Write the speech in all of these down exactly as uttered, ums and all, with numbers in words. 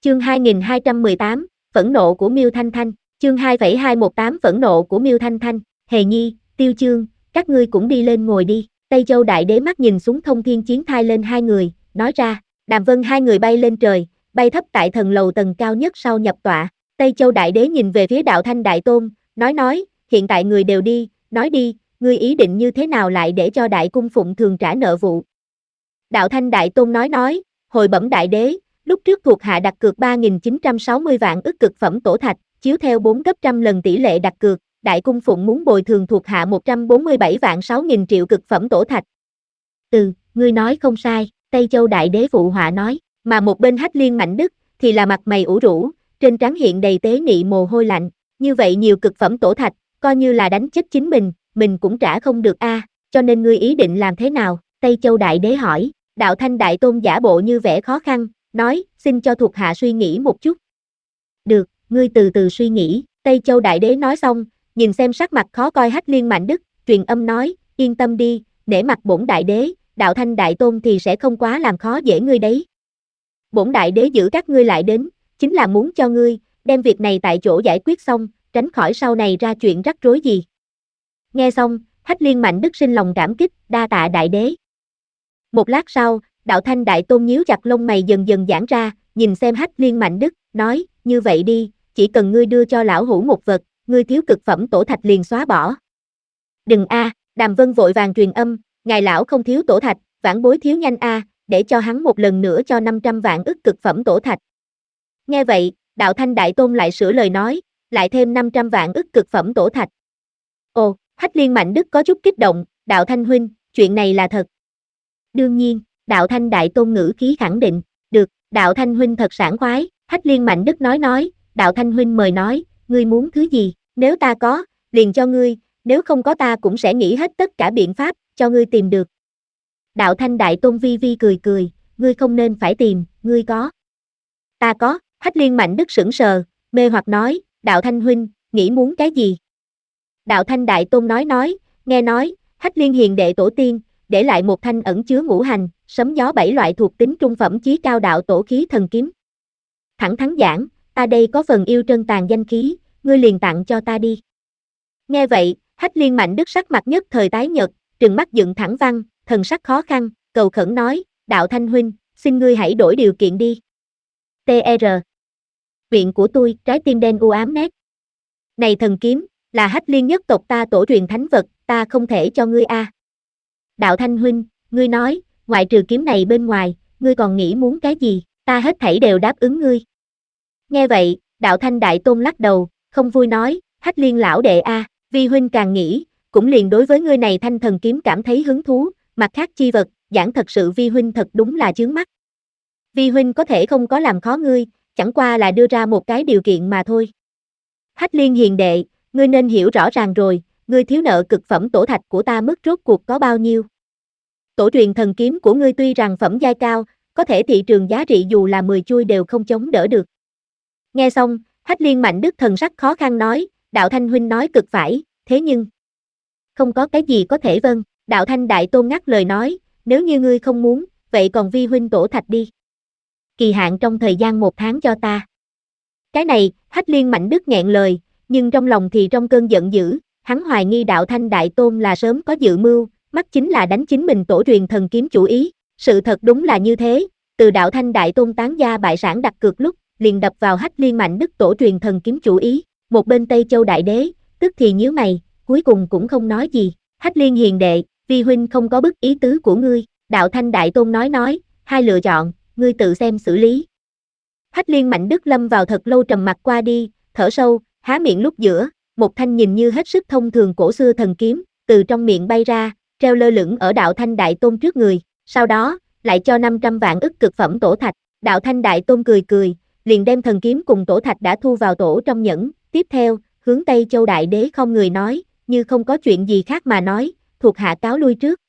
Chương hai nghìn hai trăm mười tám, phẫn nộ của Miêu Thanh Thanh. Chương hai nghìn hai trăm mười tám phẫn nộ của Miêu Thanh Thanh. Hề Nhi, Tiêu Chương, các ngươi cũng đi lên ngồi đi. Tây Châu Đại Đế mắt nhìn xuống Thông Thiên Chiến Thai lên hai người, nói ra. Đàm Vân hai người bay lên trời, bay thấp tại thần lầu tầng cao nhất sau nhập tọa. Tây Châu Đại Đế nhìn về phía Đạo Thanh Đại Tôn, nói nói, hiện tại người đều đi, nói đi, ngươi ý định như thế nào lại để cho Đại Cung Phụng thường trả nợ vụ. Đạo Thanh Đại Tôn nói nói, hồi bẩm Đại Đế, lúc trước thuộc hạ đặt cược ba nghìn chín trăm sáu mươi vạn ức cực phẩm tổ thạch, chiếu theo bốn gấp trăm lần tỷ lệ đặt cược, Đại Cung Phụng muốn bồi thường thuộc hạ một trăm bốn mươi bảy vạn sáu nghìn triệu cực phẩm tổ thạch. Ừ, ngươi nói không sai, Tây Châu Đại Đế phụ họa nói, mà một bên Hách Liên Mạnh Đức thì là mặt mày ủ rũ, trên trán hiện đầy tế nị mồ hôi lạnh, như vậy nhiều cực phẩm tổ thạch, coi như là đánh chết chính mình, mình cũng trả không được a, à, cho nên ngươi ý định làm thế nào? Tây Châu Đại Đế hỏi. Đạo Thanh Đại Tôn giả bộ như vẻ khó khăn, nói, xin cho thuộc hạ suy nghĩ một chút. Được, ngươi từ từ suy nghĩ. Tây Châu Đại Đế nói xong, nhìn xem sắc mặt khó coi Hách Liên Mạnh Đức, truyền âm nói, yên tâm đi, nể mặt bổn Đại Đế, Đạo Thanh Đại Tôn thì sẽ không quá làm khó dễ ngươi đấy. Bổn Đại Đế giữ các ngươi lại đến, chính là muốn cho ngươi, đem việc này tại chỗ giải quyết xong, tránh khỏi sau này ra chuyện rắc rối gì. Nghe xong, Hách Liên Mạnh Đức sinh lòng cảm kích, đa tạ Đại Đế. Một lát sau, Đạo Thanh Đại Tôn nhíu chặt lông mày dần dần giãn ra, nhìn xem Hách Liên Mạnh Đức, nói, như vậy đi, chỉ cần ngươi đưa cho lão hủ một vật, ngươi thiếu cực phẩm tổ thạch liền xóa bỏ. Đừng a, à, Đàm Vân vội vàng truyền âm, ngài lão không thiếu tổ thạch, vãn bối thiếu nhanh a, à, để cho hắn một lần nữa cho năm trăm vạn ức cực phẩm tổ thạch. Nghe vậy, Đạo Thanh Đại Tôn lại sửa lời nói, lại thêm năm trăm vạn ức cực phẩm tổ thạch. Ồ, Hách Liên Mạnh Đức có chút kích động, Đạo Thanh huynh, chuyện này là thật. Đương nhiên, Đạo Thanh Đại Tôn ngữ khí khẳng định, được, Đạo Thanh huynh thật sảng khoái, Hách Liên Mạnh Đức nói nói, Đạo Thanh huynh mời nói, ngươi muốn thứ gì, nếu ta có, liền cho ngươi, nếu không có ta cũng sẽ nghĩ hết tất cả biện pháp, cho ngươi tìm được. Đạo Thanh Đại Tôn vi vi cười cười, ngươi không nên phải tìm, ngươi có. Ta có, Hách Liên Mạnh Đức sững sờ, mê hoặc nói, Đạo Thanh huynh, nghĩ muốn cái gì? Đạo Thanh Đại Tôn nói nói, nghe nói, Hách Liên hiền đệ tổ tiên, để lại một thanh ẩn chứa ngũ hành, sấm gió bảy loại thuộc tính trung phẩm chí cao đạo tổ khí thần kiếm. Thẳng thắn giảng, ta đây có phần yêu trân tàn danh khí, ngươi liền tặng cho ta đi. Nghe vậy, Hách Liên Mạnh Đức sắc mặt nhất thời tái nhợt, trừng mắt dựng thẳng văn, thần sắc khó khăn, cầu khẩn nói, Đạo Thanh huynh, xin ngươi hãy đổi điều kiện đi. tê rờ. Viện của tôi, trái tim đen u ám nét. Này thần kiếm, là Hách Liên nhất tộc ta tổ truyền thánh vật, ta không thể cho ngươi a. À. Đạo Thanh huynh, ngươi nói, ngoại trừ kiếm này bên ngoài, ngươi còn nghĩ muốn cái gì, ta hết thảy đều đáp ứng ngươi. Nghe vậy, Đạo Thanh Đại Tôn lắc đầu, không vui nói, Hách Liên lão đệ a, à, vi huynh càng nghĩ, cũng liền đối với ngươi này thanh thần kiếm cảm thấy hứng thú, mặt khác chi vật, giảng thật sự vi huynh thật đúng là chướng mắt. Vi huynh có thể không có làm khó ngươi, chẳng qua là đưa ra một cái điều kiện mà thôi. Hách Liên hiền đệ, ngươi nên hiểu rõ ràng rồi, ngươi thiếu nợ cực phẩm tổ thạch của ta mức rốt cuộc có bao nhiêu. Tổ truyền thần kiếm của ngươi tuy rằng phẩm giai cao, có thể thị trường giá trị dù là mười chuôi đều không chống đỡ được. Nghe xong, Hách Liên Mạnh Đức thần sắc khó khăn nói, Đạo Thanh huynh nói cực phải, thế nhưng không có cái gì có thể vâng. Đạo Thanh Đại Tôn ngắt lời nói, nếu như ngươi không muốn, vậy còn vi huynh tổ thạch đi. Kỳ hạn trong thời gian một tháng cho ta. Cái này, Hách Liên Mạnh Đức nghẹn lời, nhưng trong lòng thì trong cơn giận dữ, hắn hoài nghi Đạo Thanh Đại Tôn là sớm có dự mưu, mắt chính là đánh chính mình tổ truyền thần kiếm chủ ý. Sự thật đúng là như thế, từ Đạo Thanh Đại Tôn tán gia bại sản đặt cược lúc, liền đập vào Hách Liên Mạnh Đức tổ truyền thần kiếm chủ ý. Một bên Tây Châu Đại Đế, tức thì nhíu mày, cuối cùng cũng không nói gì. Hách Liên hiền đệ, vi huynh không có bức ý tứ của ngươi. Đạo Thanh Đại Tôn nói nói, hai lựa chọn, ngươi tự xem xử lý. Hách Liên Mạnh Đức lâm vào thật lâu trầm mặc qua đi, thở sâu, há miệng lúc giữa, một thanh nhìn như hết sức thông thường cổ xưa thần kiếm, từ trong miệng bay ra, treo lơ lửng ở Đạo Thanh Đại Tôn trước người, sau đó, lại cho năm trăm vạn ức cực phẩm tổ thạch. Đạo Thanh Đại Tôn cười cười, liền đem thần kiếm cùng tổ thạch đã thu vào tổ trong nhẫn, tiếp theo, hướng Tây Châu Đại Đế không người nói, như không có chuyện gì khác mà nói, thuộc hạ cáo lui trước.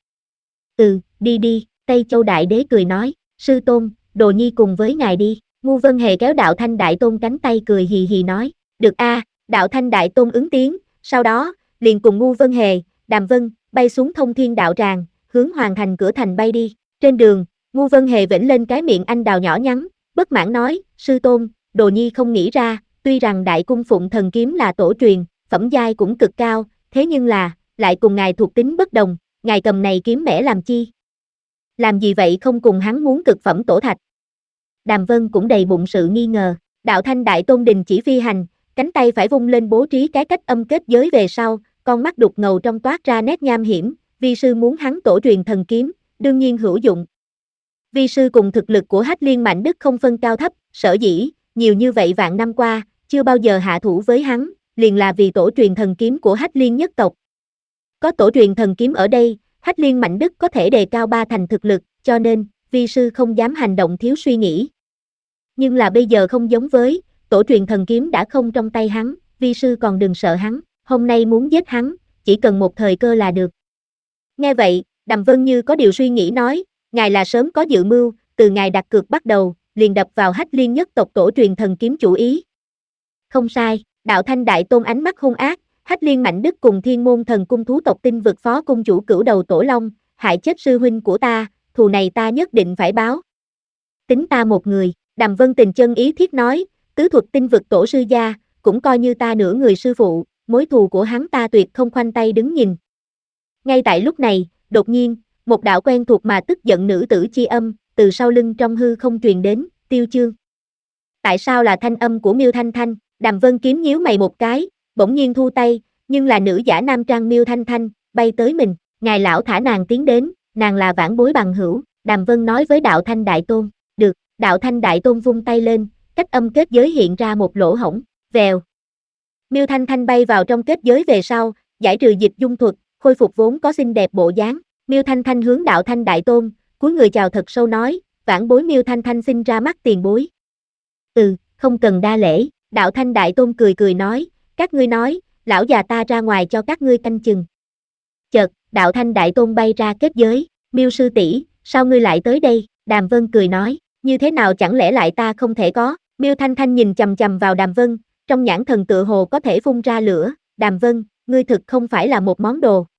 Ừ, đi đi, Tây Châu Đại Đế cười nói, sư tôn, đồ nhi cùng với ngài đi. Ngu Vân Hề kéo Đạo Thanh Đại Tôn cánh tay cười hì hì nói, được a, à, Đạo Thanh Đại Tôn ứng tiếng, sau đó, liền cùng Ngu Vân Hề, Đàm Vân, bay xuống Thông Thiên Đạo Tràng, hướng Hoàng Thành cửa thành bay đi. Trên đường, Ngu Vân Hề vểnh lên cái miệng anh đào nhỏ nhắn, bất mãn nói, sư tôn, đồ nhi không nghĩ ra, tuy rằng đại cung phụng thần kiếm là tổ truyền, phẩm giai cũng cực cao, thế nhưng là, lại cùng ngài thuộc tính bất đồng, ngài cầm này kiếm mẻ làm chi? Làm gì vậy không cùng hắn muốn cực phẩm tổ thạch? Đàm Vân cũng đầy bụng sự nghi ngờ, đạo thanh đại tôn đình chỉ phi hành, cánh tay phải vung lên bố trí cái cách âm kết giới về sau, con mắt đục ngầu trong toát ra nét nham hiểm, vi sư muốn hắn tổ truyền thần kiếm, đương nhiên hữu dụng. Vi sư cùng thực lực của Hách Liên Mạnh Đức không phân cao thấp, sở dĩ, nhiều như vậy vạn năm qua, chưa bao giờ hạ thủ với hắn, liền là vì tổ truyền thần kiếm của Hách Liên nhất tộc. Có tổ truyền thần kiếm ở đây, Hách Liên Mạnh Đức có thể đề cao ba thành thực lực, cho nên, vi sư không dám hành động thiếu suy nghĩ. Nhưng là bây giờ không giống với, tổ truyền thần kiếm đã không trong tay hắn, vi sư còn đừng sợ hắn, hôm nay muốn giết hắn, chỉ cần một thời cơ là được. Nghe vậy, Đàm Vân như có điều suy nghĩ nói, ngài là sớm có dự mưu, từ ngài đặt cược bắt đầu, liền đập vào Hách Liên nhất tộc tổ truyền thần kiếm chủ ý. Không sai, đạo thanh đại tôn ánh mắt hung ác, Hách Liên Mạnh Đức cùng Thiên Môn Thần Cung thú tộc tinh vực phó cung chủ cửu đầu tổ long, hại chết sư huynh của ta, thù này ta nhất định phải báo. Tính ta một người, Đàm Vân tình chân ý thiết nói, tứ thuật tinh vực tổ sư gia, cũng coi như ta nửa người sư phụ, mối thù của hắn ta tuyệt không khoanh tay đứng nhìn. Ngay tại lúc này, đột nhiên, một đạo quen thuộc mà tức giận nữ tử chi âm, từ sau lưng trong hư không truyền đến, Tiêu Chương. Tại sao là thanh âm của Miêu Thanh Thanh? Đàm Vân kiếm nhíu mày một cái, bỗng nhiên thu tay, nhưng là nữ giả nam trang Miêu Thanh Thanh, bay tới mình, ngài lão thả nàng tiến đến, nàng là vãn bối bằng hữu, Đàm Vân nói với đạo thanh đại tôn, được, đạo thanh đại tôn vung tay lên, cách âm kết giới hiện ra một lỗ hổng, vèo. Miêu Thanh Thanh bay vào trong kết giới về sau, giải trừ dịch dung thuật, khôi phục vốn có xinh đẹp bộ dáng, Miêu Thanh Thanh hướng đạo thanh đại tôn, cúi người chào thật sâu nói, vãn bối Miêu Thanh Thanh xin ra mắt tiền bối. Ừ, không cần đa lễ, đạo thanh đại tôn cười cười nói, các ngươi nói, lão già ta ra ngoài cho các ngươi canh chừng. Chợt, đạo thanh đại tôn bay ra kết giới, Miêu sư tỷ, sao ngươi lại tới đây? Đàm Vân cười nói, như thế nào chẳng lẽ lại ta không thể có? Miêu Thanh Thanh nhìn chằm chằm vào Đàm Vân, trong nhãn thần tựa hồ có thể phun ra lửa, Đàm Vân, ngươi thực không phải là một món đồ,